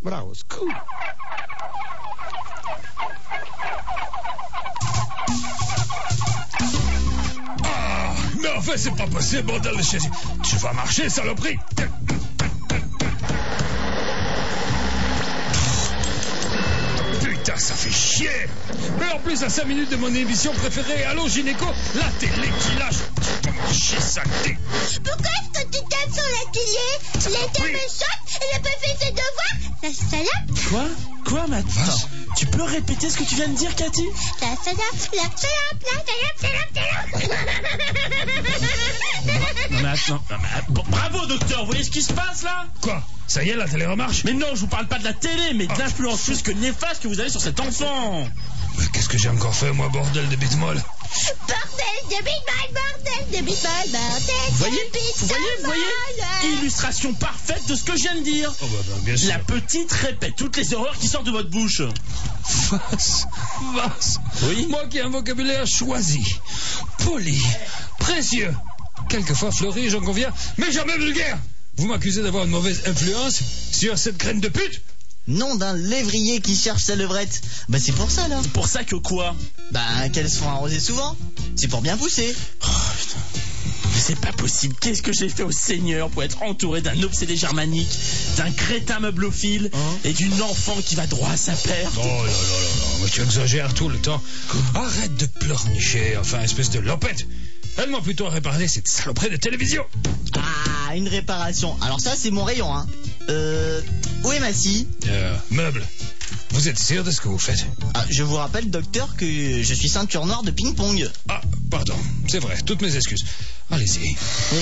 Bravo, c'est cool. Ah, mais enfin, c'est pas possible, bordel de chaise. Tu vas marcher, saloperie. Putain, ça fait chier. Mais en plus, à 5 minutes de mon émission préférée, Allô Gynéco, la télé qui lâche. Tu vas marcher, saleté. Pourquoi est-ce que tu tapes sur la télé? Elle était méchante, elle a pas fait ses devoirs. La salope. Quoi, Matt? Tu peux répéter ce que tu viens de dire, Cathy? La salope, la salope, la salope. Non, mais attends. Bravo, docteur, vous voyez ce qui se passe, là? Quoi? Ça y est, la télé remarche? Mais non, je vous parle pas de la télé, mais de l'influence plus que néfaste que vous avez sur cet enfant. Mais qu'est-ce que j'ai encore fait, moi, bordel de bitmolle? Bordel de bitmolle, bordel de bitmolle, bordel Vous voyez? de Vous voyez? Illustration parfaite de ce que je viens de dire. Oh bah, bien sûr. La petite répète toutes les horreurs qui sortent de votre bouche. Vasse. Oui? Moi qui ai un vocabulaire choisi, poli, précieux, quelquefois fleuri, j'en conviens, mais jamais vulgaire. Vous m'accusez d'avoir une mauvaise influence sur cette graine de pute? Nom d'un lévrier qui cherche sa levrette. Bah c'est pour ça là. Pour ça que quoi? Bah qu'elles se font arroser souvent. C'est pour bien pousser. Oh putain. Mais c'est pas possible. Qu'est-ce que j'ai fait au Seigneur pour être entouré d'un obsédé germanique, d'un crétin meublophile et d'une enfant qui va droit à sa perte? Oh là là là, moi tu exagères tout le temps. Arrête de pleurnicher, enfin espèce de lopette. Aide-moi plutôt à réparer cette saloperie de télévision. Ah, une réparation. Alors ça c'est mon rayon hein. Où est ma scie? Meuble. Vous êtes sûr de ce que vous faites? Ah, je vous rappelle docteur que je suis ceinture noire de ping-pong. Ah, pardon, c'est vrai, toutes mes excuses. Allez-y.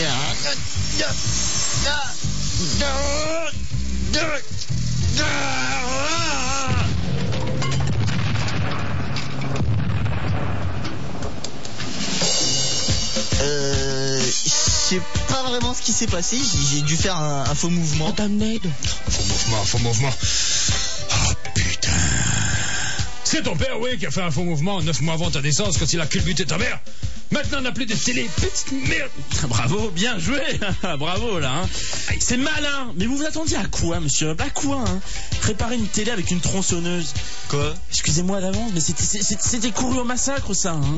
Je sais pas vraiment ce qui s'est passé. J'ai dû faire un faux mouvement. Faux mouvement. Oh putain. C'est ton père, oui, qui a fait un faux mouvement 9 mois avant ta naissance quand il a culbuté ta mère. Maintenant, on n'a plus de télé. Petite merde. Bravo, bien joué. Bravo, là. Hein. C'est malin. Mais vous vous attendiez à quoi, monsieur? À quoi, hein? Réparer une télé avec une tronçonneuse. Quoi? Excusez-moi d'avance, mais c'était couru au massacre, ça. Hein.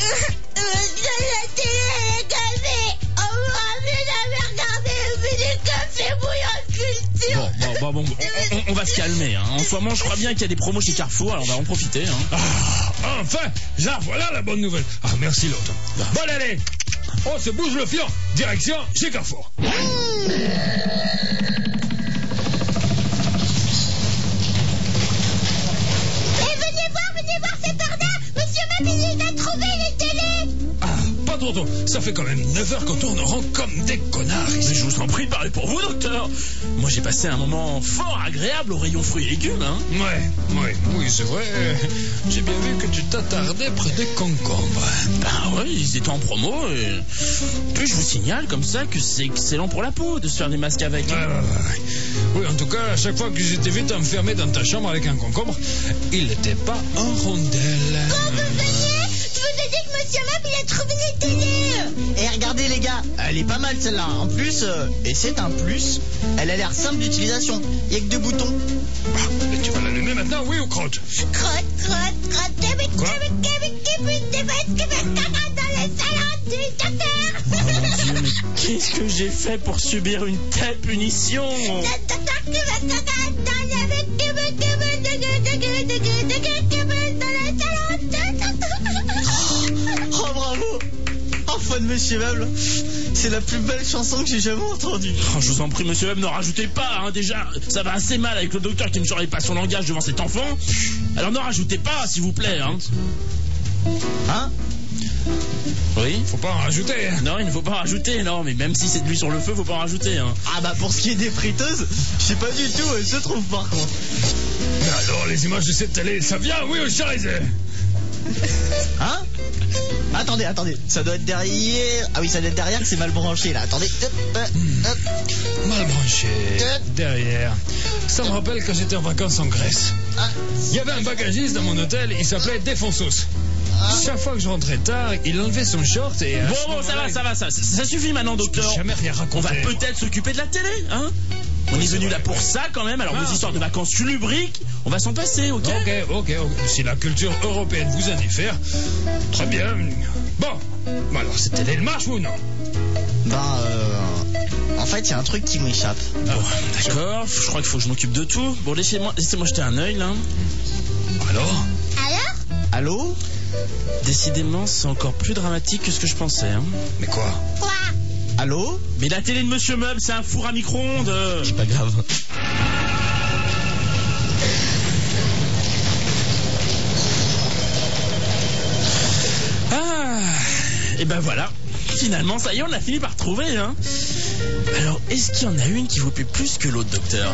La télé est gavée. On m'aura vu d'avoir regardé le menu café bouillon de culture. Bon, on va se calmer. Hein. En ce moment, je crois bien qu'il y a des promos chez Carrefour, alors on va en profiter. Hein. Ah, enfin, là, voilà la bonne nouvelle. Ah, merci l'autre. Bon, allez, on se bouge le fion. Direction chez Carrefour. Et venez voir, c'est par là. Monsieur Mabili a trouvé les télés. Ah, pas trop tôt. Ça fait quand même 9 heures qu'on tourne en rond comme des connards ici. Mais je vous en prie, parlez pour vous, docteur. Moi, j'ai passé un moment fort agréable au rayon fruits et légumes. Hein. Oui, c'est vrai. J'ai bien vu que tu t'attardais près des concombres. Ben ouais, ils étaient en promo. Et... Puis je vous signale comme ça que c'est excellent pour la peau de se faire des masques avec. Ouais. Oui, en tout cas, à chaque fois que j'étais vite enfermé dans ta chambre avec un concombre, il n'était pas en rondelle. Bon, venez. Je vous ai dit que Monsieur Mab, il a trouvé les télés. Et regardez les gars, elle est pas mal celle-là. En plus, et c'est un plus, elle a l'air simple d'utilisation. Il y a que 2 boutons. Ah, mais tu vas l'allumer maintenant, oui ou crotte? Crotte. Quoi? Mon Dieu, mais qu'est-ce que j'ai fait pour subir une telle punition? Oh bravo. Enfin de Monsieur Meuble. C'est la plus belle chanson que j'ai jamais entendue. Oh, je vous en prie, monsieur Webb, ne rajoutez pas. Hein, déjà, ça va assez mal avec le docteur qui ne surveille pas son langage devant cet enfant. Alors ne rajoutez pas, s'il vous plaît. Hein? Oui? Faut pas en rajouter. Hein. Non, il ne faut pas en rajouter, non. Mais même si c'est de l'huile sur le feu, faut pas en rajouter. Hein. Ah bah pour ce qui est des friteuses, je sais pas du tout, elle se trouve par contre. Mais alors, les images de cette télé, ça vient, oui ou charisé? Hein? Attendez, ça doit être derrière. Ah oui, ça doit être derrière que c'est mal branché là. Attendez. Hop. Mal branché. Derrière. Ça me rappelle quand j'étais en vacances en Grèce. Il y avait un bagagiste dans mon hôtel, il s'appelait Défonsos. Chaque fois que je rentrais tard, il enlevait son short et... Bon, ça va, ça suffit maintenant, docteur. Jamais rien raconté. On va peut-être s'occuper de la télé, hein? On est venu là pour ça quand même, alors vos histoires de vacances lubriques, on va s'en passer, ok? Ok. Si la culture européenne vous indiffère, très bien. Bon, alors cette télé, elle marche ou non? En fait, il y a un truc qui m'échappe. Bon, d'accord, je crois qu'il faut que je m'occupe de tout. Bon, laissez-moi jeter un œil là. Alors? Allô? Décidément, c'est encore plus dramatique que ce que je pensais. Hein. Mais quoi? Allô? Mais la télé de Monsieur Meuble, c'est un four à micro-ondes. C'est pas grave. Et ben voilà. Finalement, ça y est, on a fini par trouver. Hein. Alors, est-ce qu'il y en a une qui vous plaît plus que l'autre, docteur?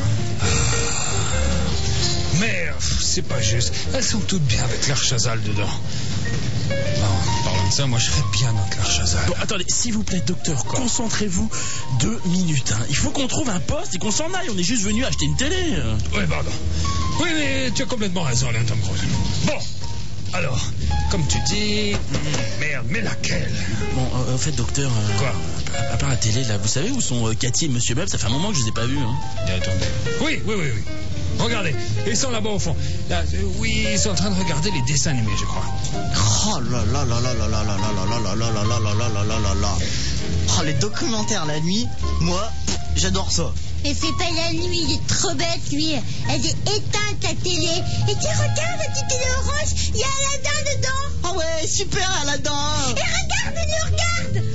Mais c'est pas juste. Elles sont toutes bien avec Claire Chazal dedans. Bon, parlant de ça, moi je serais bien dans Claire Chazal. Bon, attendez, s'il vous plaît, docteur, concentrez-vous 2 minutes. Hein. Il faut qu'on trouve un poste et qu'on s'en aille. On est juste venu acheter une télé. Oui, pardon. Oui, mais tu as complètement raison, Alain Tom Cruise. Bon, alors, comme tu dis, merde, mais laquelle? Bon, en fait, docteur... Quoi? À part la télé, là, vous savez où sont Cathy et Monsieur Meuble? Ça fait un moment que je les ai pas vus. Hein. Attendez. Oui. Regardez, ils sont là-bas au fond. Là, oui, ils sont en train de regarder les dessins animés, je crois. Oh là là là là là là là là là là là là là là là là là là là. Oh, les documentaires la nuit, moi, j'adore ça. Mais c'est pas la nuit, il est trop bête, lui. Elle est éteinte, la télé. Et tu regardes la petite télé orange, il y a Aladdin dedans. Oh ouais, super Aladdin. Et regarde, il nous regarde.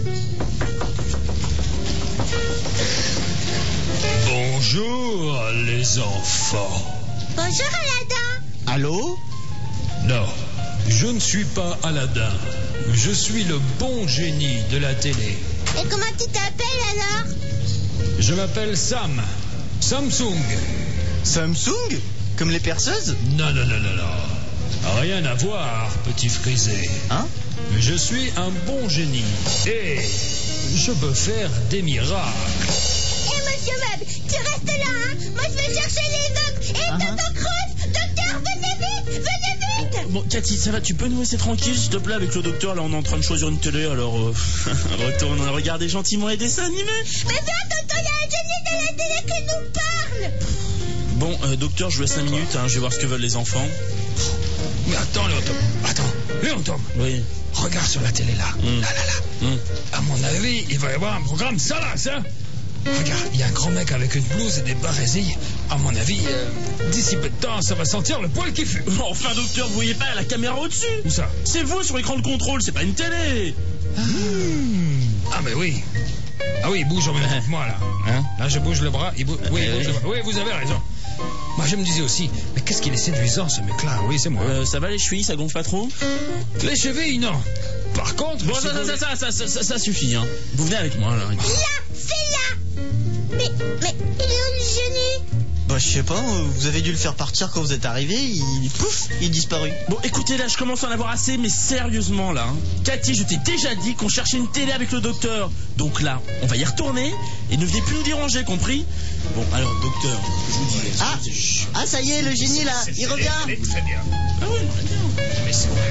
Bonjour, les enfants. Bonjour, Aladdin. Allô? Non, je ne suis pas Aladdin. Je suis le bon génie de la télé. Et comment tu t'appelles alors? Je m'appelle Sam. Samsung. Samsung? Comme les perceuses? Non. Rien à voir, petit frisé. Hein? Je suis un bon génie. Et je peux faire des miracles. Et Monsieur Meuble, tu restes là, hein? Moi, je vais chercher les autres. Et Tonton Cruise, docteur, venez vite. Bon, Cathy, ça va, tu peux nous laisser tranquille, s'il te plaît, avec le docteur? Là, on est en train de choisir une télé, alors retourne regarder gentiment les dessins animés. Mais viens, tonton, il y a un génie de la télé qui nous parle. Bon, docteur, je vous laisse 5 minutes, hein, je vais voir ce que veulent les enfants. Mais attends, Léon Tom. Oui. Regarde sur la télé, là. Là. À mon avis, il va y avoir un programme salace, hein? Regarde, il y a un grand mec avec une blouse et des barésilles. À mon avis, d'ici peu de temps, ça va sentir le poil qui fume. Enfin, docteur, vous voyez pas la caméra au-dessus? Où ça? C'est vous sur l'écran de contrôle, c'est pas une télé. Ah, mais oui. Ah oui, il bouge en même temps que moi, là. Hein? Là, je bouge le bras, il bouge... Oui, il bouge le bras. Oui, vous avez raison. Moi, je me disais aussi, mais qu'est-ce qu'il est séduisant, ce mec-là? Oui, c'est moi. Ça va les chevilles, ça gonfle pas trop? Les chevilles, non. Par contre... Bon, ça suffit, hein. Vous venez avec moi, là. Là, c'est là. Mais il est où le génie? Bah, je sais pas, vous avez dû le faire partir quand vous êtes arrivé, il est disparu. Bon, écoutez, là, je commence à en avoir assez, mais sérieusement, là. Hein. Cathy, je t'ai déjà dit qu'on cherchait une télé avec le docteur. Donc là, on va y retourner et ne venez plus nous déranger, compris? Bon, alors, docteur, je vous dis... Ah, ça y est, le génie, là, il revient. Très bien. Ah oui, bien. Mais c'est vrai.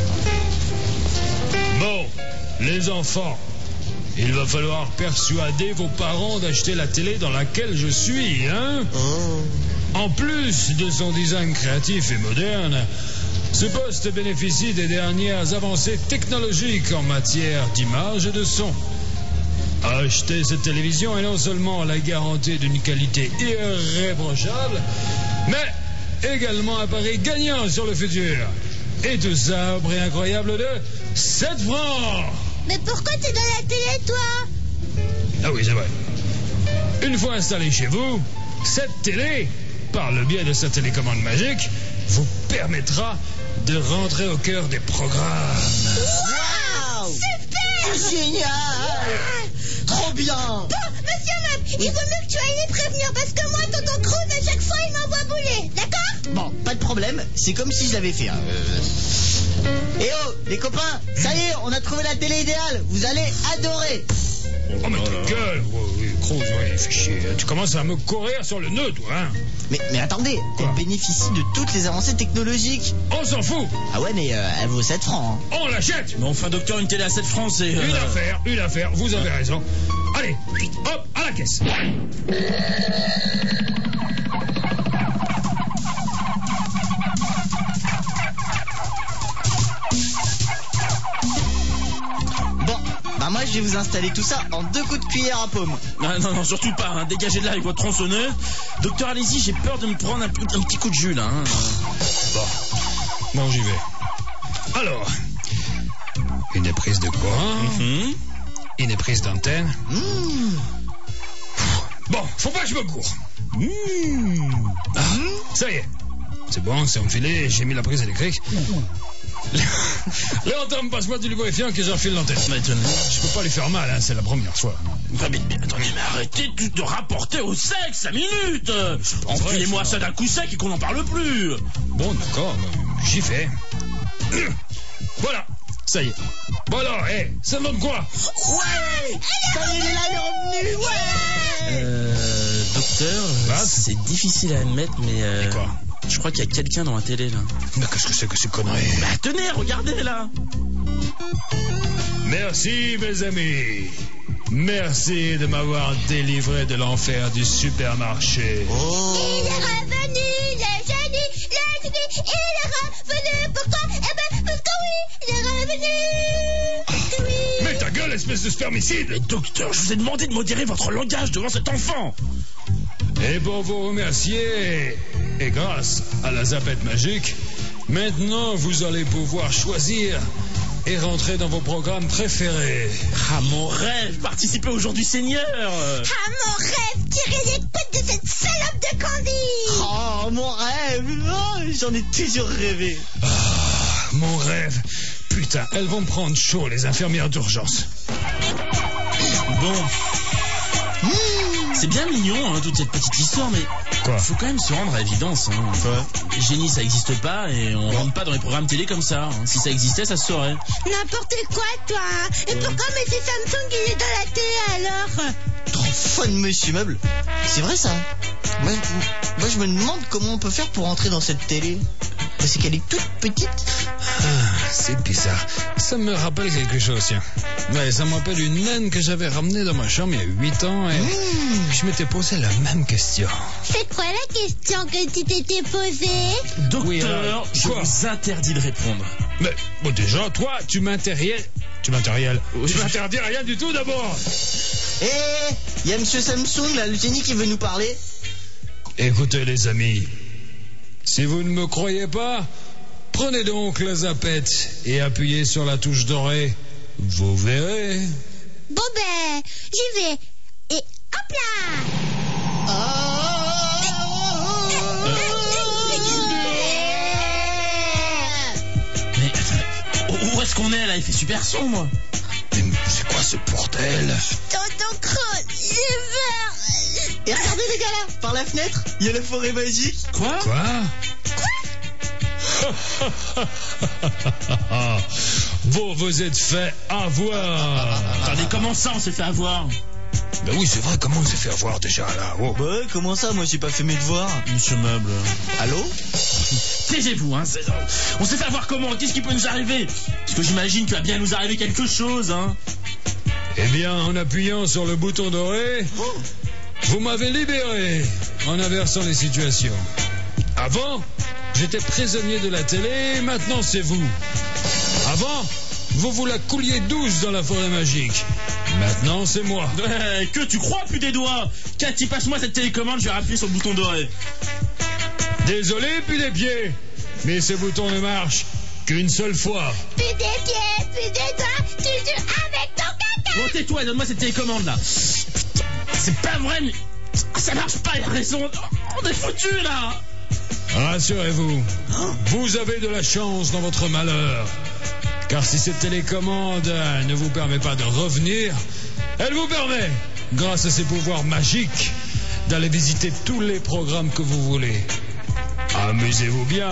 Bon, les enfants, il va falloir persuader vos parents d'acheter la télé dans laquelle je suis, hein? En plus de son design créatif et moderne, ce poste bénéficie des dernières avancées technologiques en matière d'image et de son. Acheter cette télévision est non seulement la garantie d'une qualité irréprochable, mais également un pari gagnant sur le futur. Et tout ça au prix incroyable de 7 francs. Mais pourquoi t'es dans la télé, toi? Ah oui, c'est vrai. Une fois installée chez vous, cette télé, par le biais de sa télécommande magique, vous permettra de rentrer au cœur des programmes. Waouh! Super! C'est génial! Trop bien! Bon, Monsieur Meuble, il vaut mieux que tu ailles les prévenir parce que moi, tonton Cruise, à chaque fois, il m'envoie bouler, d'accord? Bon, pas de problème, c'est comme si je l'avais fait. Hein. Eh oh, les copains, ça y est, on a trouvé la télé idéale, vous allez adorer. Oh, mais ta gueule! Oui, Cruise, oui, fais chier. Tu commences à me courir sur le nœud, toi, hein? Mais attendez, Quoi? elle bénéficie de toutes les avancées technologiques. On s'en fout! Ah ouais, mais elle vaut 7 francs. Hein. On l'achète! Mais enfin, docteur, une télé à 7 francs, c'est... Une affaire, vous avez raison. Allez, hop, à À la caisse. Bon, bah moi je vais vous installer tout ça en 2 coups de cuillère à paume. Non, surtout pas, hein. Dégagez de là avec votre tronçonneuse. Docteur, allez-y, j'ai peur de me prendre un petit coup de jus là. Hein. Bon, j'y vais. Alors, une prise de courant, une prise d'antenne. Bon, faut pas que je me cours. Ça y est. C'est bon, c'est enfilé, j'ai mis la prise électrique. Léontin, passe-moi du lubrifiant que j'enfile l'antenne. Je peux pas lui faire mal, hein, c'est la première fois. Mais attendez, mais arrêtez de rapporter au sexe 5 minutes. Enfilez-moi ça d'un coup sec et qu'on n'en parle plus. Bon, d'accord, j'y vais. Voilà, ça y est. Bon alors, ça donne quoi? Ouais. Ça y est, il est là, il est revenu. Ouais. Docteur, c'est difficile à admettre, mais... Quoi? Je crois qu'il y a quelqu'un dans la télé, là. Mais qu'est-ce que c'est que ces conneries? Bah tenez, regardez, là. Merci, mes amis. Merci de m'avoir délivré de l'enfer du supermarché. Oh. Il est revenu, le génie, il est revenu. Pourquoi? Eh ben, parce que oui, il est revenu. Oui. Mais ta gueule, espèce de spermicide! Mais docteur, je vous ai demandé de modérer votre langage devant cet enfant. Et pour vous remercier, et grâce à la zapette magique, maintenant vous allez pouvoir choisir et rentrer dans vos programmes préférés. Ah, mon rêve, participer au jour du Seigneur. Ah, mon rêve, tirer les coudes de cette salope de Candy. Oh, mon rêve. Oh, j'en ai toujours rêvé. Ah, mon rêve. Putain, elles vont me prendre chaud, les infirmières d'urgence. Bon. C'est bien mignon, hein, toute cette petite histoire, mais Quoi? faut quand même se rendre à l'évidence. Hein. Génie, ça existe pas et on rentre pas dans les programmes télé comme ça. Hein. Si ça existait, ça se saurait. N'importe quoi, toi. Et pourquoi M. Samsung, il est dans la télé, alors? Trop fun, monsieur Meuble. C'est vrai, ça. Moi, je me demande comment on peut faire pour entrer dans cette télé. C'est qu'elle est toute petite. Ah, c'est bizarre. Ça me rappelle quelque chose, tiens. Ouais, ça me rappelle une naine que j'avais ramenée dans ma chambre il y a 8 ans et je m'étais posé la même question. C'est quoi la question que tu t'étais posée? Docteur, Oui, je quoi? vous interdis de répondre. Mais bon, déjà, toi, tu m'interdis rien du tout d'abord. Il y a monsieur Samsung, là, le génie qui veut nous parler. Écoutez les amis, si vous ne me croyez pas, prenez donc la zapette et appuyez sur la touche dorée. Vous verrez. Bon ben, j'y vais. Et hop là. Mais où est-ce qu'on est là? Il fait super sombre. Mais c'est quoi ce bordel? Tonton Croc, j'ai peur. Et regardez les gars là, par la fenêtre, il y a la forêt magique. Quoi? Vous vous êtes fait avoir. Attendez, comment ça on s'est fait avoir? Ben oui, c'est vrai, comment on s'est fait avoir déjà là? Oh. Bah ouais, comment ça? Moi j'ai pas fait mes devoirs. Monsieur Meuble. Allô? Taisez-vous, hein. On s'est fait avoir comment? Qu'est-ce qui peut nous arriver? Parce que j'imagine qu'il va bien nous arriver quelque chose, hein. Eh bien, en appuyant sur le bouton doré, vous m'avez libéré en inversant les situations. Avant, j'étais prisonnier de la télé, maintenant c'est vous. Avant, vous la couliez douce dans la forêt magique. Maintenant, c'est moi. Que tu crois, plus des doigts. Cathy, passe-moi cette télécommande, je vais appuyer sur le bouton doré. Désolé, plus des pieds. Mais ce bouton ne marche qu'une seule fois. Plus des pieds, plus des doigts, toujours avec ton caca. Bon, tais-toi et donne-moi cette télécommande là. Putain, c'est pas vrai, mais ça marche pas, il a raison. On est foutus là. Rassurez-vous, vous avez de la chance dans votre malheur. Car si cette télécommande ne vous permet pas de revenir, elle vous permet, grâce à ses pouvoirs magiques, d'aller visiter tous les programmes que vous voulez. Amusez-vous bien.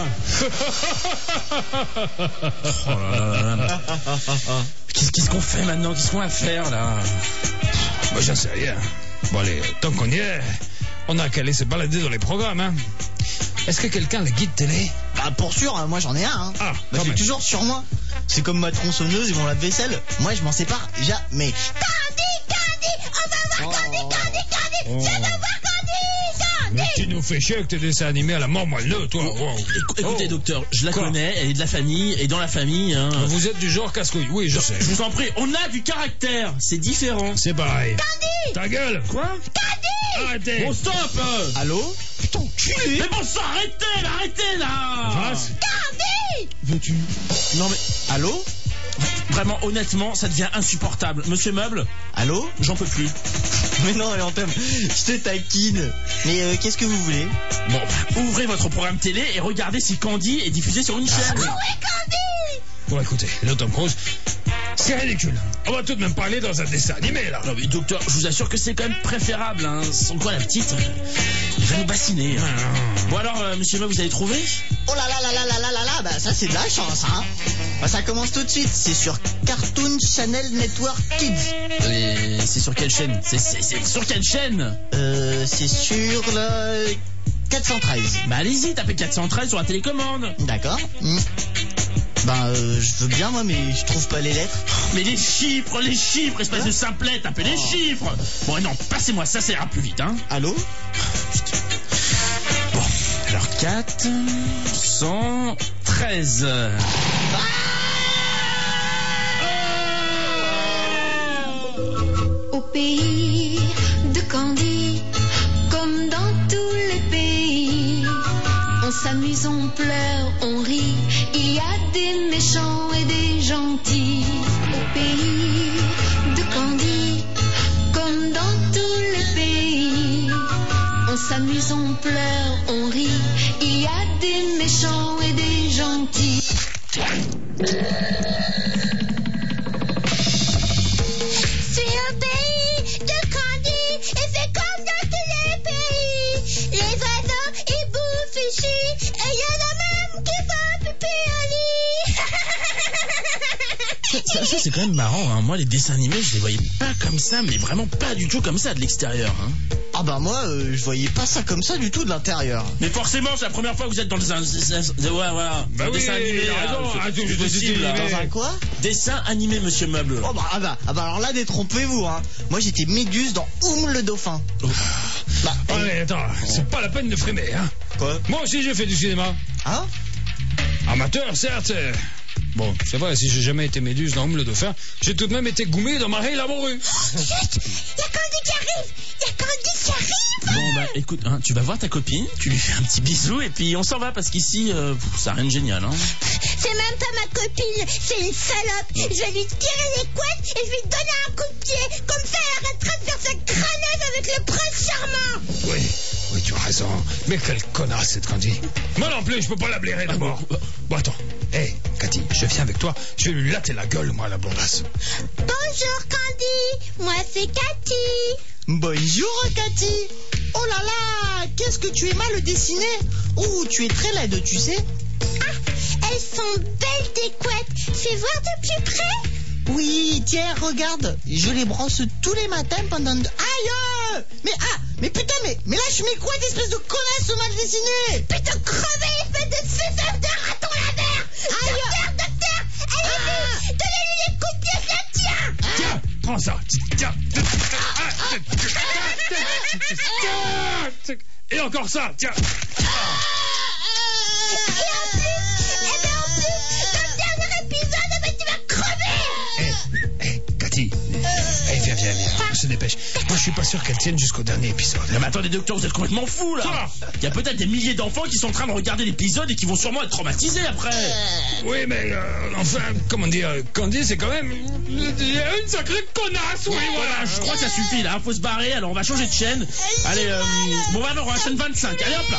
Oh là là. Qu'est-ce qu'on fait maintenant? Qu'est-ce qu'on va faire là? Moi, j'en sais rien. Bon, allez, tant qu'on y est, on a qu'à aller se balader dans les programmes, hein. Est-ce que quelqu'un a le guide télé? Bah pour sûr, moi j'en ai un. Hein. Ah, bah, je l'ai toujours sur moi. C'est comme ma tronçonneuse et mon lave-vaisselle. Moi je m'en sépare jamais. Candy, Candy. On va voir Candy. Je veux voir Candy. Mais tu nous fais chier avec tes dessins animés à la mort moelleux, toi. Wow. Écoutez, docteur, je la connais, elle est de la famille, et dans la famille... Hein, vous êtes du genre casse-couille, oui, je sais. Je vous en prie, on a du caractère, c'est différent. C'est pareil. Candy. Ta gueule. Quoi? Candy. Arrêtez. Bon, stop. Allô? Putain, enculé. Mais bon sang, arrêtez là. Candy. Veux-tu? Non mais... Allô? Vraiment, honnêtement, ça devient insupportable. Monsieur Meuble? Allô? J'en peux plus. Mais non, allez, on t'aime. Je te taquine. Mais qu'est-ce que vous voulez? Bon, ouvrez votre programme télé et regardez si Candy est diffusé sur une chaîne. Ah ouais, Candy. Bon, écoutez, le Tom Cruise, c'est ridicule. On va tout de même parler dans un dessin animé, là. Non mais docteur, je vous assure que c'est quand même préférable, hein. Sans quoi la petite, il va nous bassiner. Hein. Bon alors, monsieur Meuble, vous avez trouvé? Oh là là, bah ça c'est de la chance, hein. Bah ça commence tout de suite, c'est sur Cartoon Channel Network Kids. Et c'est sur quelle chaîne? C'est sur quelle chaîne? C'est sur le 413. Bah allez-y, tapez 413 sur la télécommande. D'accord. Je veux bien moi, mais je trouve pas les lettres. Mais les chiffres, espèce de simplet, tapez les chiffres. Bon non, passez-moi ça, ça ira plus vite, hein. Allô? Bon, alors 413. Au pays de Candy, comme dans tous les pays, on s'amuse, on pleure, on rit, il y a des méchants et des gentils. Au pays de Candy, comme dans tous les pays, on s'amuse, on pleure, on rit, il y a des méchants et des gentils. C'est au pays de Candy et c'est comme dans tous les pays. Les oiseaux ils bouffent ici et il y en a même qui font pipi au lit. Ça c'est quand même marrant, hein. Moi les dessins animés je les voyais pas comme ça, mais vraiment pas du tout comme ça de l'extérieur, hein. Ah bah moi, je voyais pas ça comme ça du tout de l'intérieur. Mais forcément, c'est la première fois que vous êtes dans le dessin animé. C'est possible. Dans un quoi? Dessin animé, monsieur Meuble. Oh bah alors là, détrompez-vous, hein. Moi j'étais Méduse dans le dauphin. Allez, attends, c'est pas la peine de frimer, hein. Quoi? Moi aussi j'ai fait du cinéma. Hein? Amateur, certes. Bon, c'est vrai, si j'ai jamais été Méduse dans le dauphin, j'ai tout de même été goumé dans Marie Lamoureux. Chut, il y a Candy qui arrive. Bon bah écoute, hein, tu vas voir ta copine, tu lui fais un petit bisou et puis on s'en va parce qu'ici, ça n'a rien de génial, hein. C'est même pas ma copine, c'est une salope. Je vais lui tirer les couettes et je vais lui donner un coup de pied. Comme ça, elle arrêtera de faire sa crâneuse avec le prince charmant. Oui, tu as raison. Mais quelle connasse cette Candy. Moi non plus, je peux pas la blairer d'abord. Bon, attends. Hé, Cathy, je viens avec toi. Je vais lui latter la gueule, moi, la blondasse. Bonjour, Candy. Moi, c'est Cathy. Bonjour, Cathy. Oh là là, qu'est-ce que tu es mal dessiné. Oh, tu es très laide, tu sais. Ah, elles sont belles tes couettes. Fais voir de plus près. Oui, tiens, regarde. Je les brosse tous les matins pendant... Aïe! Mais putain, mais lâche mes couettes, espèce de connasse mal dessinée. Putain, crever, espèce de suceuse de raton laveur. Docteur, allez-y, donnez-lui les coups de pied, je la tiens. Tiens, prends ça. Tiens. Et encore ça, tiens. Et en plus, dans le dernier épisode, tu vas crever. Hé, Cathy. Viens. On se dépêche. Moi, je suis pas sûr qu'elle tienne jusqu'au dernier épisode. Non mais attendez docteur, vous êtes complètement fou là. Il y a peut-être des milliers d'enfants qui sont en train de regarder l'épisode et qui vont sûrement être traumatisés après. Oui, mais enfin, comment dire, Candy, c'est quand même une sacrée connasse. Oui, Voilà, je crois que ça suffit là, faut se barrer, alors on va changer de chaîne. Allez, bon bah non, on va à la chaîne 25, allez hop là.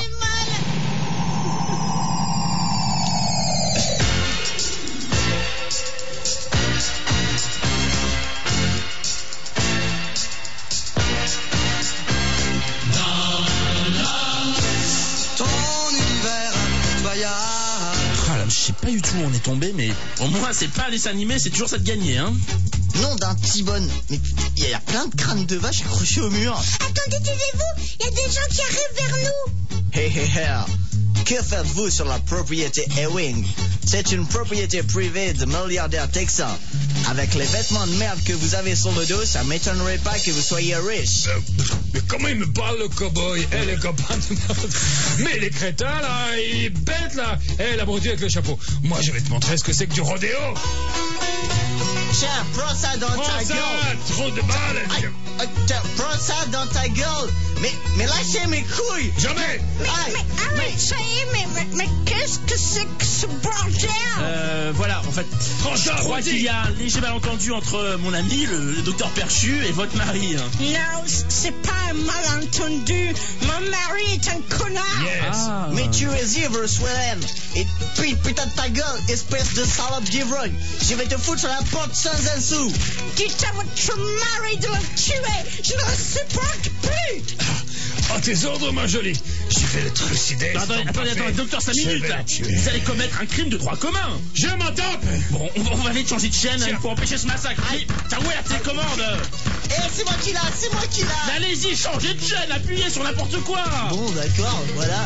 Je sais pas du tout où on est tombé, mais au moins c'est pas un dessin animé, c'est toujours ça de gagner, hein. Nom d'un T-Bone. Mais il y a plein de crânes de vaches accrochés au mur. Attendez, taisez-vous, il y a des gens qui arrivent vers nous. Hey, que faites-vous sur la propriété Ewing? C'est une propriété privée de milliardaires texans. Avec les vêtements de merde que vous avez sur le dos, ça m'étonnerait pas que vous soyez riche. Mais comment il me parle, le cow-boy? Les copains de merde. Mais les crétins, là, il est bête, là. L'abruti avec le chapeau. Moi, je vais te montrer ce que c'est que du rodéo. Tiens, prends ça dans ta gueule. Trop de balles. Tiens, prends ça dans ta gueule. Mais lâchez mes couilles. Jamais. Mais ça y est, mais qu'est-ce que c'est que ce bordel? Voilà, en fait, je crois qu'il y a un léger malentendu entre mon ami, le docteur Perchu, et votre mari. Non, c'est pas un malentendu. Mon mari est un connard. Yes. Mais tu es ivre, Swellen. Et puis, putain de ta gueule, espèce de salope d'ivrogne. Je vais te foutre sur la porte sans un sou. Dites à votre mari de le tuer. Je ne le supporte plus. À tes ordres, ma jolie. J'y vais le trucider. Attendez, docteur, 5 minutes là. Vous allez commettre un crime de droit commun. Je m'en tape. Bon, on va vite changer de chaîne pour empêcher ce massacre. Allez, t'as où la télécommande? C'est moi qui l'a. Allez-y, changez de chaîne, appuyez sur n'importe quoi. Bon, d'accord, voilà.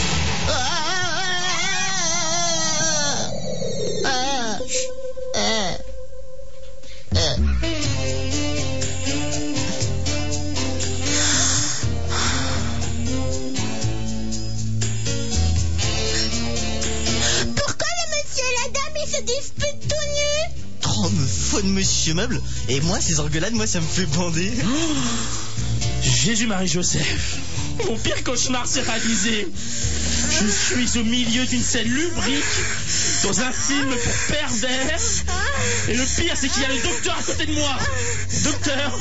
Oh, me faut de monsieur meuble. Et moi, ces engueulades, ça me fait bander. Jésus-Marie-Joseph, mon pire cauchemar s'est réalisé. Je suis au milieu d'une scène lubrique dans un film pour pervers. Et le pire, c'est qu'il y a le docteur à côté de moi. Docteur,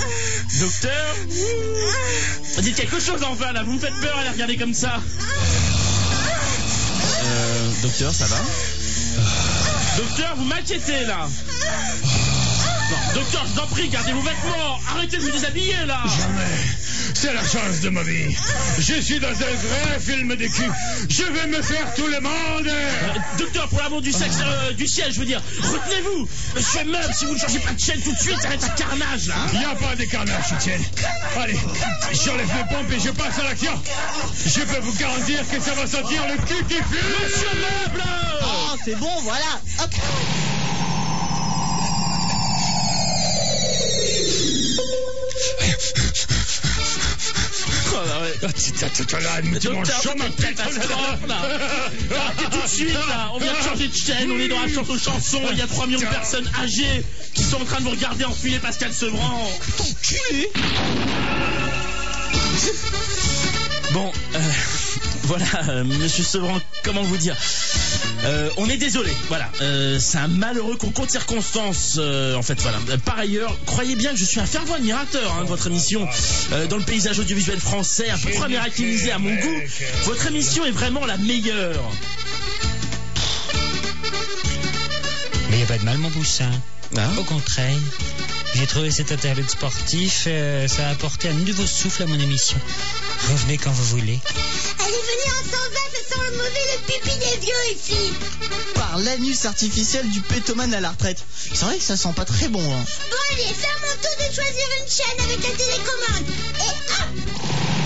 dites quelque chose enfin là, vous me faites peur à la regarder comme ça. Docteur, ça va? Docteur, vous m'inquiétez là. Non, docteur, je vous en prie, gardez vos vêtements. Arrêtez de vous déshabiller là. Jamais. C'est la chance de ma vie. Je suis dans un vrai film de cul. Je vais me faire tout le monde. Docteur, pour l'amour du sexe, du ciel, je veux dire, retenez-vous. Monsieur Meuble, si vous ne changez pas de chaîne tout de suite, ça va être un carnage là. Il n'y a pas de carnage, Etienne. Allez, j'enlève mes pompes et je passe à l'action. Je peux vous garantir que ça va sentir le cul qui fume. Monsieur Meuble. Oh, c'est bon, voilà. Hop. Docteur, arrêtez tout de suite là. On vient de changer de chaîne, on est dans la chanson. Il y a 3 millions de personnes âgées qui sont en train de vous regarder enfiler Pascal Sevran. Enculé. Bon, voilà, monsieur Sevran, comment vous dire, on est désolé, voilà, c'est un malheureux concours de circonstances, en fait, voilà. Par ailleurs, croyez bien que je suis un fervent admirateur de votre émission dans le paysage audiovisuel français, un peu trop américanisé à mon goût. Votre émission est vraiment la meilleure. Mais il n'y a pas de mal, mon poussin. Au contraire, j'ai trouvé cet interlude sportif, ça a apporté un nouveau souffle à mon émission. Revenez quand vous voulez. Allez, venez en 120, ça sent le mauvais le pipi des vieux ici. Par l'anus artificiel du pétomane à la retraite. C'est vrai que ça sent pas très bon. Hein. Bon, allez, c'est à mon tour de choisir une chaîne avec la télécommande. Et hop.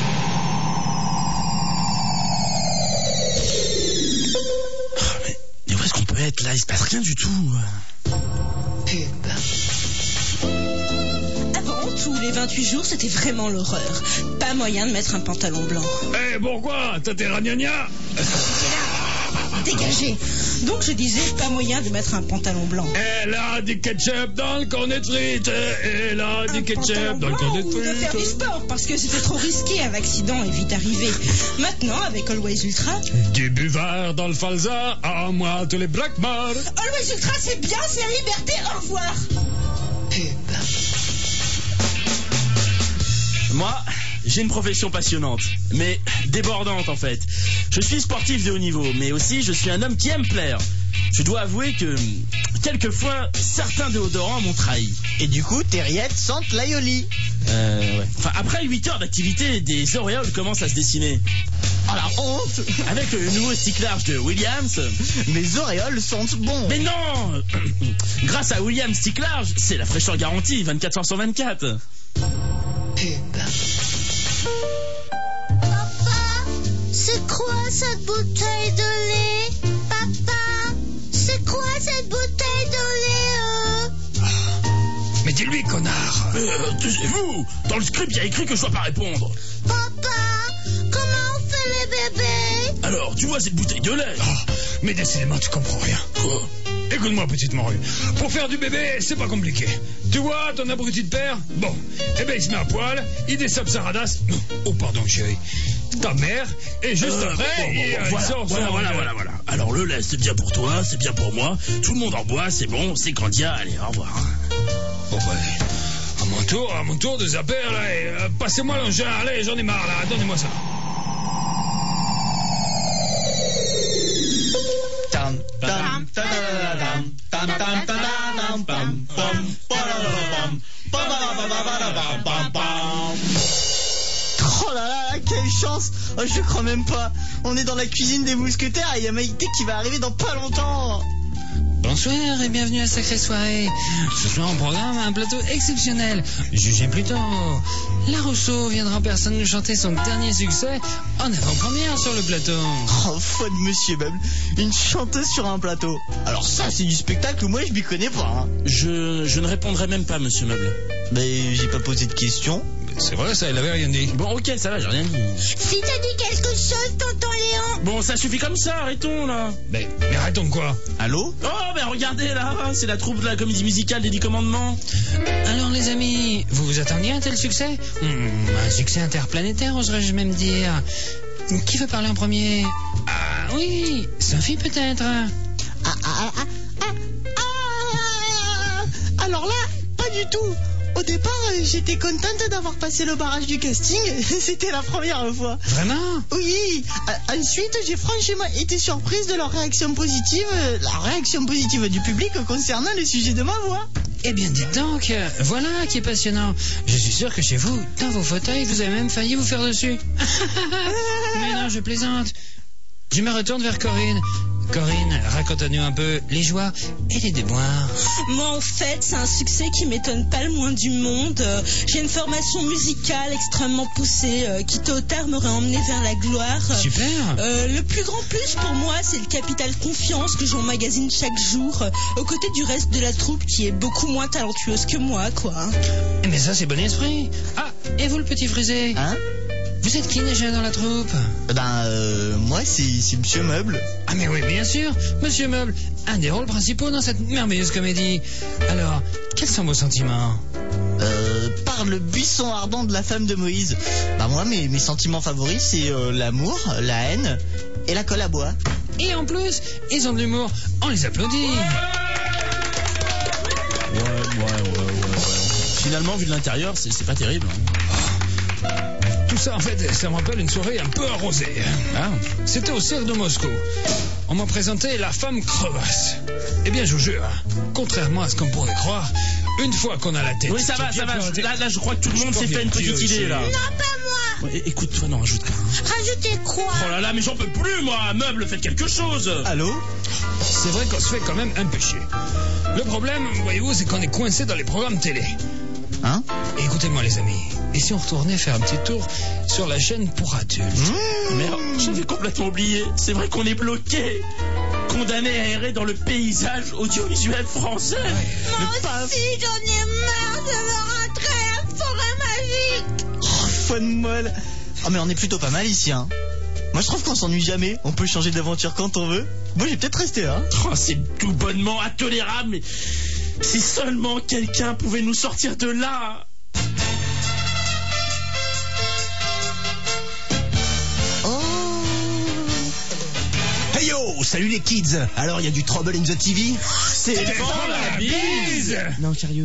Mais où est-ce qu'on peut être là? Il se passe rien du tout. Avant, tous les 28 jours, c'était vraiment l'horreur. Pas moyen de mettre un pantalon blanc. Pourquoi? T'as tes ragnagnas? Dégagez. Donc je disais, pas moyen de mettre un pantalon blanc. Elle a du ketchup dans le cornet de frites. Elle a du ketchup dans le cornet de ou de faire du frites. sport, parce que c'était trop risqué, un accident est vite arrivé. Maintenant, avec Always Ultra... Du buvard dans le falsa, à moi tous les braquemars. Always Ultra, c'est bien, c'est la liberté, au revoir. Moi, j'ai une profession passionnante, mais débordante en fait. Je suis sportif de haut niveau, mais aussi je suis un homme qui aime plaire. Je dois avouer que, quelqueois, certains déodorants m'ont trahi. Et du coup, tes rillettes sentent l'aioli. Ouais. Enfin, après 8 heures d'activité, des auréoles commencent à se dessiner. Oh la honte. Avec le nouveau cyclage de Williams. Mes auréoles sentent bon. Mais non. Grâce à Williams Cyclage, c'est la fraîcheur garantie, 24 heures sur 24. Papa, c'est quoi cette bouteille de lait? Papa, c'est quoi cette bouteille de lait? Dis-lui, connard. Taisez-vous. Dans le script, il y a écrit que je dois pas répondre. Papa, comment on fait les bébés? Alors, tu vois cette bouteille de lait? Oh, mais décidément, tu comprends rien. Quoi? Écoute-moi, petite morue. Pour faire du bébé, c'est pas compliqué. Tu vois, ton abruti de père? Bon. Eh ben, il se met à poil, il dessope sa radasse. Non. Oh, pardon, chérie. Ta mère, et juste après, il sort son... Voilà. Alors, le lait, c'est bien pour toi, c'est bien pour moi. Tout le monde en boit, c'est bon, c'est Candia. Allez, au revoir. Bon, bah, à mon tour de zapper, là, et passez-moi l'engin. Allez, j'en ai marre, là. Donnez-moi ça. Oh là là, quelle chance. Oh, je crois même pas. On est dans la cuisine des mousquetaires et il y a Maïté qui va arriver dans pas longtemps. Bonsoir et bienvenue à Sacrée Soirée. Ce soir, on programme un plateau exceptionnel. Jugez plutôt. La Rousseau viendra en personne nous chanter son dernier succès en avant-première sur le plateau. Oh, foi de Monsieur Meuble. Une chanteuse sur un plateau. Alors ça, c'est du spectacle, moi je m'y connais pas. Hein. Je ne répondrai même pas, Monsieur Meuble. Mais j'ai pas posé de questions. C'est vrai, ça, il avait rien dit. Bon, ok, ça va, j'ai rien dit. Si t'as dit quelque chose, tonton Léon. Bon, ça suffit comme ça, arrêtons, là. Mais arrêtons quoi? Allô? Oh, ben regardez, là, c'est la troupe de la comédie musicale des 10 commandements. Alors les amis, vous vous attendiez à un tel succès? Un succès interplanétaire, oserais-je même dire. Qui veut parler en premier? Ah oui, Sophie peut-être. Alors là, pas du tout. Au départ, j'étais contente d'avoir passé le barrage du casting. C'était la première fois. Vraiment? Oui. Ensuite, j'ai franchement été surprise de leur réaction positive, la réaction positive du public concernant le sujet de ma voix. Eh bien dites donc, voilà qui est passionnant. Je suis sûr que chez vous, dans vos fauteuils, vous avez même failli vous faire dessus. Mais non, je plaisante. Je me retourne vers Corinne. Corinne, raconte-nous un peu les joies et les déboires. Moi, en fait, c'est un succès qui m'étonne pas le moins du monde. J'ai une formation musicale extrêmement poussée qui, tôt ou tard, m'aurait emmené vers la gloire. Super. Le plus grand plus pour moi, c'est le capital confiance que j'emmagasine chaque jour, aux côtés du reste de la troupe qui est beaucoup moins talentueuse que moi, quoi. Mais ça, c'est bon esprit. Ah, et vous, le petit frisé? Hein? Vous êtes qui déjà dans la troupe? Moi, c'est Monsieur Meuble. Ah mais oui, bien sûr, Monsieur Meuble, un des rôles principaux dans cette merveilleuse comédie. Alors, quels sont vos sentiments? Par le buisson ardent de la femme de Moïse. Moi, mes sentiments favoris, c'est l'amour, la haine et la colle à bois. Et en plus, ils ont de l'humour, on les applaudit. Ouais. Finalement, vu de l'intérieur, c'est pas terrible. Tout ça, en fait, ça me rappelle une soirée un peu arrosée. Ah. C'était au cirque de Moscou. On m'a présenté la femme crevasse. Eh bien, je vous jure, contrairement à ce qu'on pourrait croire, une fois qu'on a la tête... Oui, ça va. Là, je crois que tout le monde s'est fait une petite idée, là. Non, pas moi. Ouais, écoute-toi, non, rajoute pas. Rajoutez quoi? Oh là là, mais j'en peux plus, moi. Meuble, faites quelque chose. Allô? C'est vrai qu'on se fait quand même un péché. Le problème, voyez-vous, c'est qu'on est coincé dans les programmes télé. Hein? Écoutez-moi, les amis. Et si on retournait faire un petit tour sur la chaîne pour adultes? Merde, j'avais complètement oublié. C'est vrai qu'on est bloqué. Condamné à errer dans le paysage audiovisuel français. Moi aussi, j'en ai marre de me rentrer à la forêt magique. Oh, fun molle. Mais on est plutôt pas mal ici, hein. Moi, je trouve qu'on s'ennuie jamais. On peut changer d'aventure quand on veut. Moi, j'ai peut-être resté là. Oh, c'est tout bonnement intolérable, mais si seulement quelqu'un pouvait nous sortir de là. Hey yo, salut les kids. Alors, il y a du trouble in the TV? C'est la bise. Non, sérieux.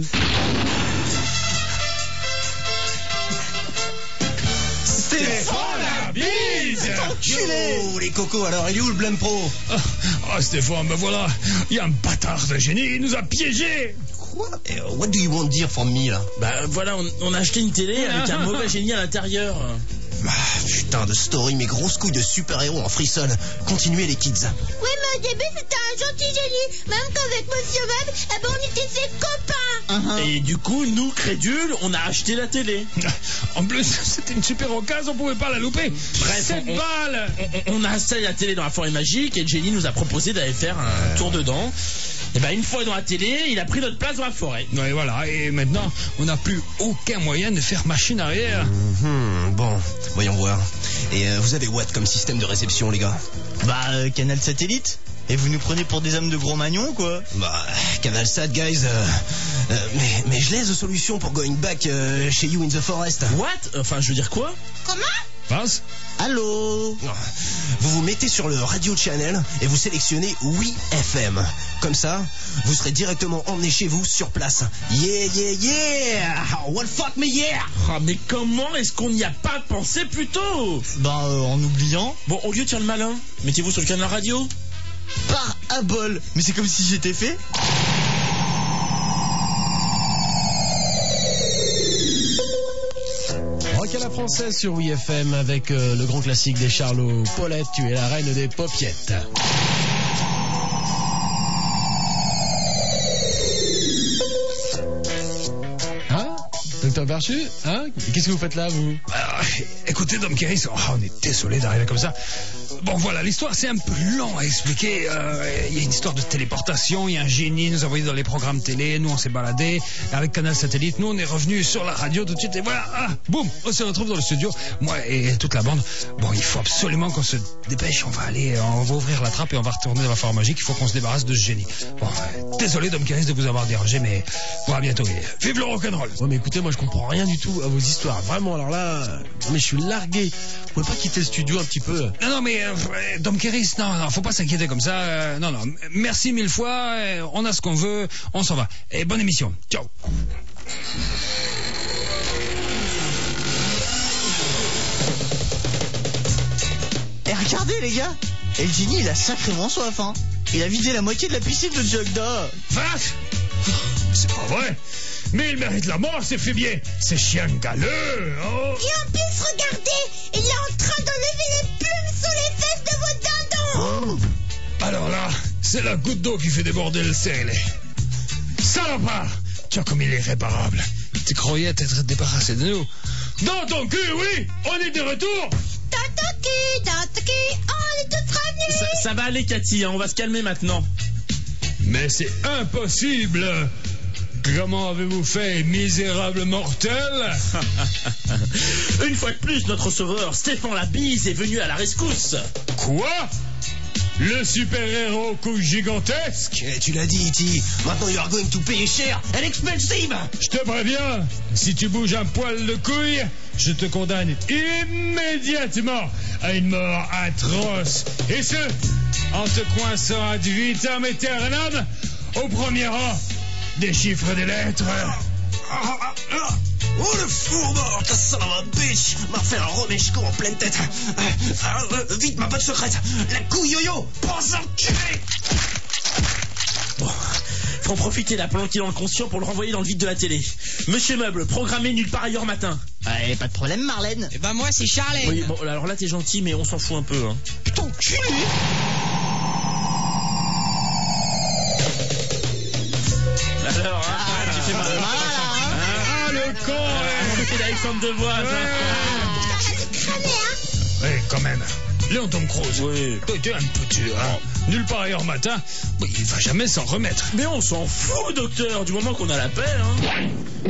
Stéphane la bise! Enculé! Yo, les cocos, alors, il est où le Blum Pro? Oh, Stéphane, ben voilà, il y a un bâtard de génie, il nous a piégés! Quoi? What do you want dire from me, là? Bah voilà, on a acheté une télé avec un mauvais génie à l'intérieur. Putain de story, mes grosses couilles de super-héros en frissonne. Continuez les kids. Oui, mais au début, c'était un gentil génie. Même qu'avec Monsieur Meuble, on était ses copains. Et du coup, nous, crédules, on a acheté la télé. En plus, c'était une super occasion, on pouvait pas la louper. Bref, 7 balles! On a installé la télé dans la forêt magique et le génie nous a proposé d'aller faire un tour dedans. Et ben une fois dans la télé, il a pris notre place dans la forêt. Ouais, voilà, et maintenant, on n'a plus aucun moyen de faire machine arrière. Bon, voyons voir. Et vous avez what comme système de réception, les gars? Canal satellite. Et vous nous prenez pour des hommes de gros magnons, quoi? Canal Sat, guys. Mais je laisse la solution pour going back chez you in the forest. What? Enfin, je veux dire quoi? Comment? Passe. Allô? Vous vous mettez sur le radio channel et vous sélectionnez Oui FM. Comme ça, vous serez directement emmené chez vous sur place. Yeah, yeah, yeah! What fuck me, yeah! Ah, mais comment est-ce qu'on n'y a pas pensé plus tôt? En oubliant. Bon, au lieu de faire le malin, mettez-vous sur le canal radio. Par un bol. Mais c'est comme si j'étais fait. Rock à la française sur WeFM avec le grand classique des Charlots. Paulette, tu es la reine des popiettes. Hein? Docteur Perchu? Hein? Qu'est-ce que vous faites là, vous? Écoutez, Dom Kéris, on est désolé d'arriver comme ça. Bon, voilà, l'histoire, c'est un peu long à expliquer. Il y a une histoire de téléportation, il y a un génie, nous a envoyé dans les programmes télé, nous on s'est baladé avec Canal Satellite, nous on est revenus sur la radio tout de suite et voilà, boum, on se retrouve dans le studio, moi et toute la bande. Bon, il faut absolument qu'on se dépêche, on va ouvrir la trappe et on va retourner dans la forêt magique, il faut qu'on se débarrasse de ce génie. Bon, désolé Dom Kéris de vous avoir dérangé, mais bon, à bientôt. Vive le rock'n'roll. Ouais, mais écoutez, moi je comprends rien du tout à vos histoires, vraiment, alors là, mais je suis largué. Vous pouvez pas quitter le studio un petit peu? Non, mais Dom Kéris, non, faut pas s'inquiéter comme ça. Non, merci mille fois. On a ce qu'on veut, on s'en va. Et bonne émission. Ciao. Et regardez, les gars. Et le génie, il a sacrément soif, hein. Il a vidé la moitié de la piscine de Jogda. Vache! C'est pas vrai. Mais il mérite la mort, c'est fait bien. C'est chien galeux, oh. Et en plus, regardez, il est en train d'enlever les plumes sous les fesses de vos dindons. Alors là, c'est la goutte d'eau qui fait déborder le sel. Salopard! Tu vois comme il est irréparable. Tu croyais t'être débarrassé de nous? Dans ton cul, oui! On est de retour! Dans ton cul, on est tous revenus. Ça va aller, Cathy, hein, on va se calmer maintenant. Mais c'est impossible! Comment avez-vous fait, misérable mortel? Une fois de plus, notre sauveur, Stéphane Labise, est venu à la rescousse. Quoi? Le super-héros couche gigantesque? Tu l'as dit, E.T. Maintenant, you are going to payer cher and expensive. Je te préviens, si tu bouges un poil de couille, je te condamne immédiatement à une mort atroce. Et ce, en te coinçant ad vitam aeternam au premier rang des chiffres des lettres. Oh le fourbe, ta son of a bitch m'a fait un romeshko en pleine tête. Vite, ma bonne secrète, la couille yo-yo, prends ça enculé. Bon, faut en profiter là pendant qu'il est dans le conscient pour le renvoyer dans le vide de la télé. Monsieur Meuble, programmé nulle part ailleurs matin. Ouais, pas de problème, Marlène. Eh ben moi c'est Charlène. Oui, bon, alors là t'es gentil mais on s'en fout un peu, hein. Putain, enculé. Alors, hein, tu fais mal. Le con! C'est Alexandre Devoise. Oui, quand même. Léon Tom Cruise. Oui. T'es un peu dur, hein. Nulle part ailleurs matin. Il va jamais s'en remettre. Mais on s'en fout, docteur, du moment qu'on a la paix, hein.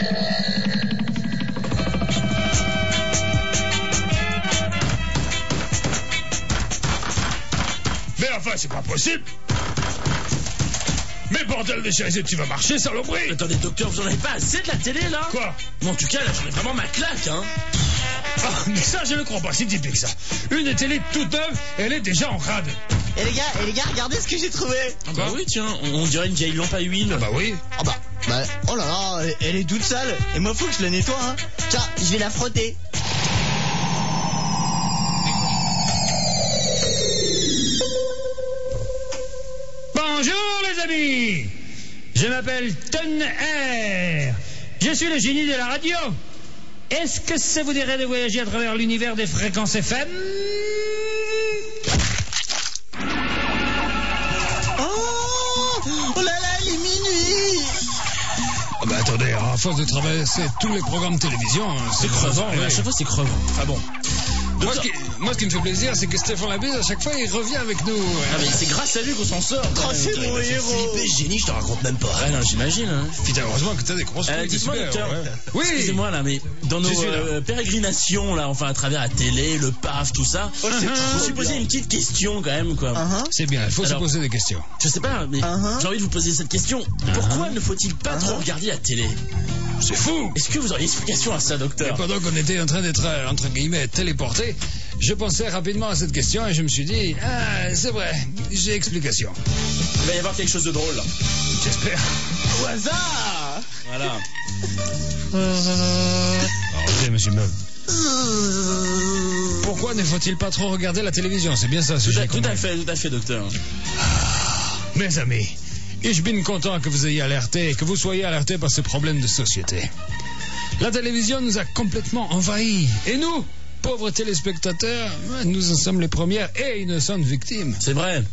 Mais enfin, c'est pas possible. Mais bordel de chaise, tu vas marcher, saloperie! Attendez, docteur, vous en avez pas assez de la télé, là? Quoi? Bon, en tout cas, là, j'en ai vraiment ma claque, hein. Ah, mais ça, je ne crois pas, c'est typique, ça. Une télé toute neuve, elle est déjà en rade. Et les gars, regardez ce que j'ai trouvé. Ah bah oui, tiens, on dirait une vieille lampe à huile. Ah bah oui. Ah bah, oh là là, elle est toute sale. Et moi, faut que je la nettoie, hein. Tiens, je vais la frotter. Bonjour les amis, je m'appelle Ton Air, je suis le génie de la radio. Est-ce que ça vous dirait de voyager à travers l'univers des fréquences FM? Oh là là, il est minuit. Ah bah attendez, à force de traverser tous les programmes de télévision, c'est crevant. À chaque fois c'est crevant. Ah bon. Moi, ce qui me fait plaisir, c'est que Stéphane Labuse, à chaque fois, il revient avec nous. Ah, mais c'est grâce à lui qu'on s'en sort. Oh, c'est mon héros. Flippé, génie, je te raconte même pas. Ah non, j'imagine. Hein. Putain, heureusement que t'as des grosses couilles. Dites-moi, super, docteur, ouais. Oui. excusez-moi là, mais dans nos pérégrinations là, enfin à travers la télé, le PAF, tout ça, je me suis posé une petite question quand même quoi. C'est bien, il faut se poser des questions. Je sais pas, mais j'ai envie de vous poser cette question. Pourquoi ne faut-il pas trop regarder la télé? C'est fou. Est-ce que vous auriez une explication à ça, docteur? Et pendant qu'on était en train d'être, entre guillemets, téléporté, je pensais rapidement à cette question et je me suis dit, c'est vrai, j'ai explication. Il va y avoir quelque chose de drôle là. J'espère. Au hasard. Voilà. Ok, monsieur Meub. Pourquoi ne faut-il pas trop regarder la télévision? C'est bien ça, ce sujet. Tout à fait, docteur. Mes amis, ich bin content que vous ayez alerté, que vous soyez alertés par ce problème de société. La télévision nous a complètement envahis. Et nous, pauvres téléspectateurs, nous en sommes les premières et innocentes victimes. C'est vrai.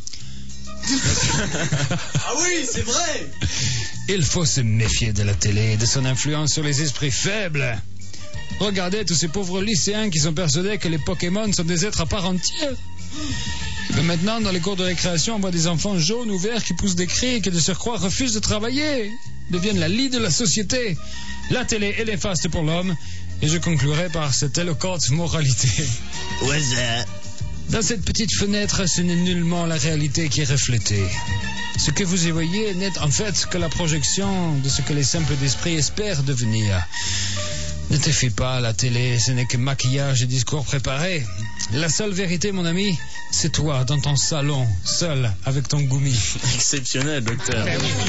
Ah oui, c'est vrai. Il faut se méfier de la télé et de son influence sur les esprits faibles. Regardez tous ces pauvres lycéens qui sont persuadés que les Pokémon sont des êtres à part entière. Mais maintenant, dans les cours de récréation, on voit des enfants jaunes ou verts qui poussent des cris et qui de surcroît refusent de travailler, deviennent la lie de la société. La télé est néfaste pour l'homme, et je conclurai par cette éloquente moralité. Ouais, ça. Dans cette petite fenêtre, ce n'est nullement la réalité qui est reflétée. Ce que vous y voyez n'est en fait que la projection de ce que les simples d'esprit espèrent devenir. Ne te fie pas à la télé, ce n'est que maquillage et discours préparés. La seule vérité, mon ami, c'est toi, dans ton salon, seul, avec ton goumi. Exceptionnel, docteur.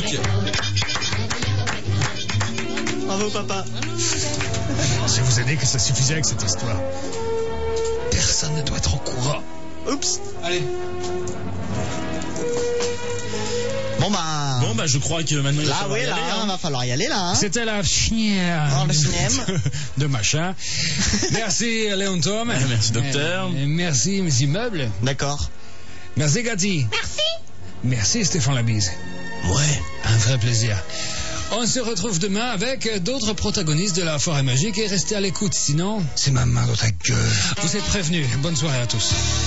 Bravo, papa. Je vous ai dit que ça suffisait avec cette histoire. Personne ne doit être au courant. Oups. Allez. Bon, je crois que maintenant il va là, falloir oui, y là, aller, hein. va falloir y aller, là. Hein. C'était la chienne le cinéma. de machin. Merci, Léon Tom. Merci, docteur. Et merci, mes immeubles. D'accord. Merci, Cathy. Merci. Merci, Stéphane Labise. Ouais. Un vrai plaisir. On se retrouve demain avec d'autres protagonistes de la forêt magique et restez à l'écoute, sinon, c'est ma main dans ta gueule. Vous êtes prévenus. Bonne soirée à tous.